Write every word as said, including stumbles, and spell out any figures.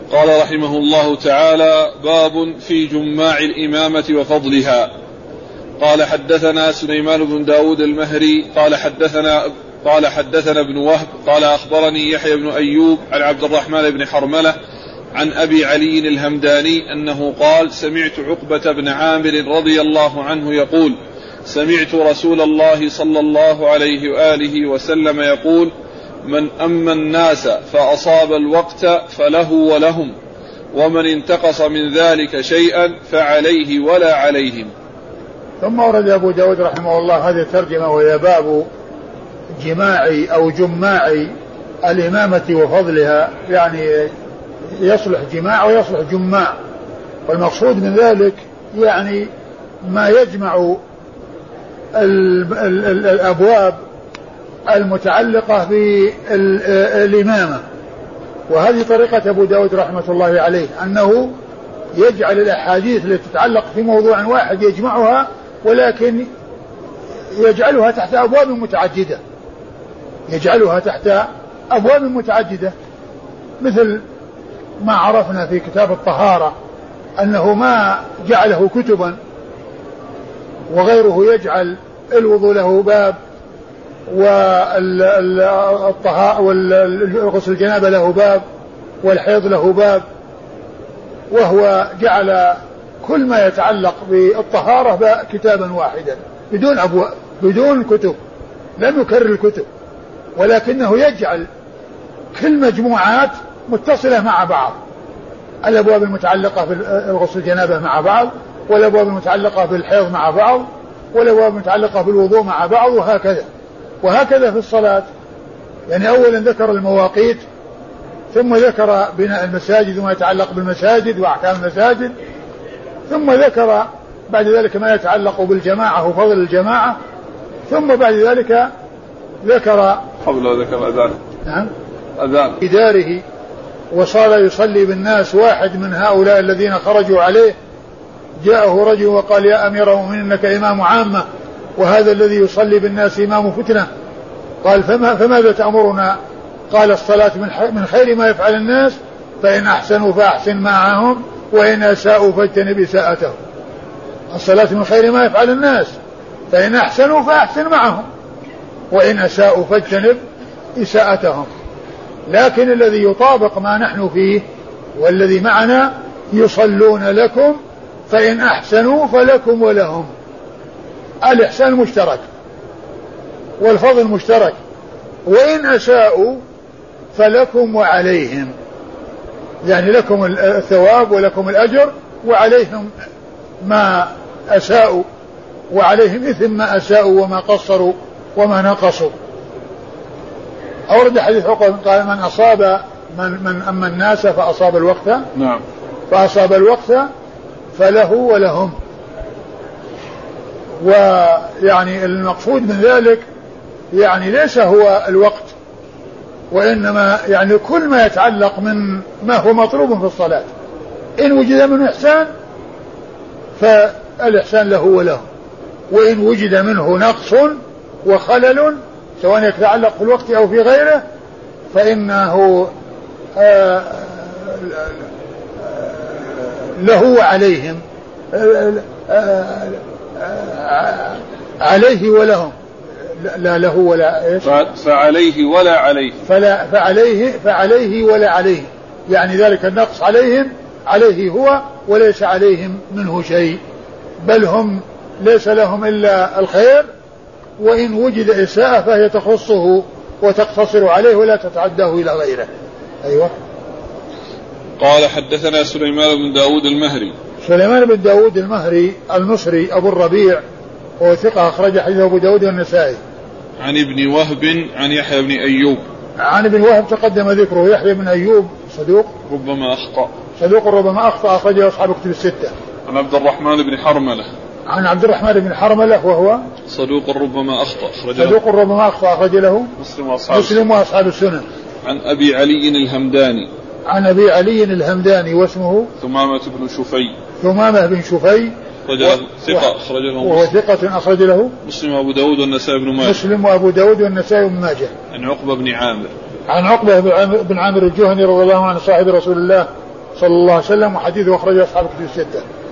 قال رحمه الله تعالى: باب في جماع الإمامة وفضلها. قال حدثنا سليمان بن داود المهري قال حدثنا قال حدثنا ابن وهب قال أخبرني يحيى بن أيوب عن عبد الرحمن بن حرملة عن أبي علي الهمداني أنه قال: سمعت عقبة بن عامر رضي الله عنه يقول: سمعت رسول الله صلى الله عليه وآله وسلم يقول: من أما الناس فأصاب الوقت فله ولهم، ومن انتقص من ذلك شيئا فعليه ولا عليهم. ثم ورد أبو داود رحمه الله هذه الترجمة، وهي باب جماعي أو جماعي الإمامة وفضلها، يعني يصلح جماع ويصلح جماع، والمقصود من ذلك يعني ما يجمع الأبواب المتعلقة بالإمامة. وهذه طريقة أبو داود رحمة الله عليه، أنه يجعل الأحاديث التي تتعلق في موضوع واحد يجمعها، ولكن يجعلها تحت أبواب متعددة يجعلها تحت أبواب متعددة مثل ما عرفنا في كتاب الطهارة أنه ما جعله كتبا، وغيره يجعل الوضوء له باب، والغسل الجنابة له باب، والحيض له باب، وهو جعل كل ما يتعلق بالطهارة كتابا واحدا بدون أبواب بدون كتب، لم يكرر الكتب، ولكنه يجعل كل مجموعات متصلة مع بعض، الأبواب المتعلقة بالغسل الجنابة مع بعض، والأبواب المتعلقة بالحيض مع بعض، والأبواب المتعلقة بالوضوء مع بعض، وهكذا وهكذا في الصلاة. يعني أولا ذكر المواقيت، ثم ذكر بناء المساجد وما يتعلق بالمساجد وأحكام المساجد، ثم ذكر بعد ذلك ما يتعلق بالجماعة وفضل الجماعة، ثم بعد ذلك ذكر قبل ذكر أذان نعم أذان إداره، وصار يصلي بالناس. واحد من هؤلاء الذين خرجوا عليه جاءه رجل وقال: يا أمير المؤمنين إنك إمام عامة، وهذا الذي يصلي بالناس إمام فتنة. قال: فما فماذا تأمرنا؟ قال: الصلاة من خير ما يفعل الناس، فإن أحسنوا فأحسن معهم، وإن أساءوا فاجتنب إساءتهم. الصلاة من خير ما يفعل الناس، فإن أحسنوا فأحسن معهم، وإن أساءوا فاجتنب إساءتهم. لكن الذي يطابق ما نحن فيه والذي معنا: يصلون لكم فإن أحسنوا فلكم ولهم. الإحسان مشترك والفضل مشترك، وإن أساءوا فلكم وعليهم، يعني لكم الثواب ولكم الأجر، وعليهم ما أساءوا، وعليهم إثم ما أساءوا وما قصروا وما نقصوا. أورد حديث عقبة قال: من أصاب من, من أما الناس فأصاب الوقت نعم فأصاب الوقت فله ولهم. ويعني المقصود من ذلك يعني ليس هو الوقت، وإنما يعني كل ما يتعلق من ما هو مطلوب في الصلاة. إن وجد منه إحسان فالإحسان له وله، وإن وجد منه نقص وخلل سواء يتعلق في الوقت أو في غيره فإنه آه له وعليهم، آه آه عليه ولهم، لا له ولا إيش؟ فعليه ولا عليه فلا فعليه فعليه ولا عليه، يعني ذلك النقص عليهم عليه هو، وليس عليهم منه شيء، بل هم ليس لهم إلا الخير، وإن وجد إساءة فهي تخصه وتقتصر عليه ولا تتعداه إلى غيره. أيوة. قال حدثنا سليمان بن داود المهري. سليمان بن داود المهري المصري أبو الربيع، وهو ثقة أخرج حديث أبو داود والنسائي. عن ابن وهب عن يحيى بن أيوب. عن ابن وهب تقدم ذكره. يحيى بن أيوب صدوق ربما أخطأ صدوق ربما أخطأ أخرجه أصحاب كتب الستة. عن عبد الرحمن بن حرملة. عن عبد الرحمن بن حرملة وهو صدوق ربما أخطأ أخرج صدوق ربما أخطأ أخرج له مسلم وأصحاب, مسلم وأصحاب السنن. عن أبي علي الهمداني. عن أبي علي الهمداني واسمه ثمامة بن شفي. ثمامة بن شفي رجل ثقة أخرج له وهو ثقة أخرج له مسلم وأبو داود والنسائي بن ماجه. مسلم وأبو داود والنسائي بن ماجه. عن عقبة بن عامر. عن عقبة بن عامر الجهني رضي الله عنه صاحب رسول الله صلى الله عليه وسلم، وحديثه أخرجه أصحاب الكتب الستة.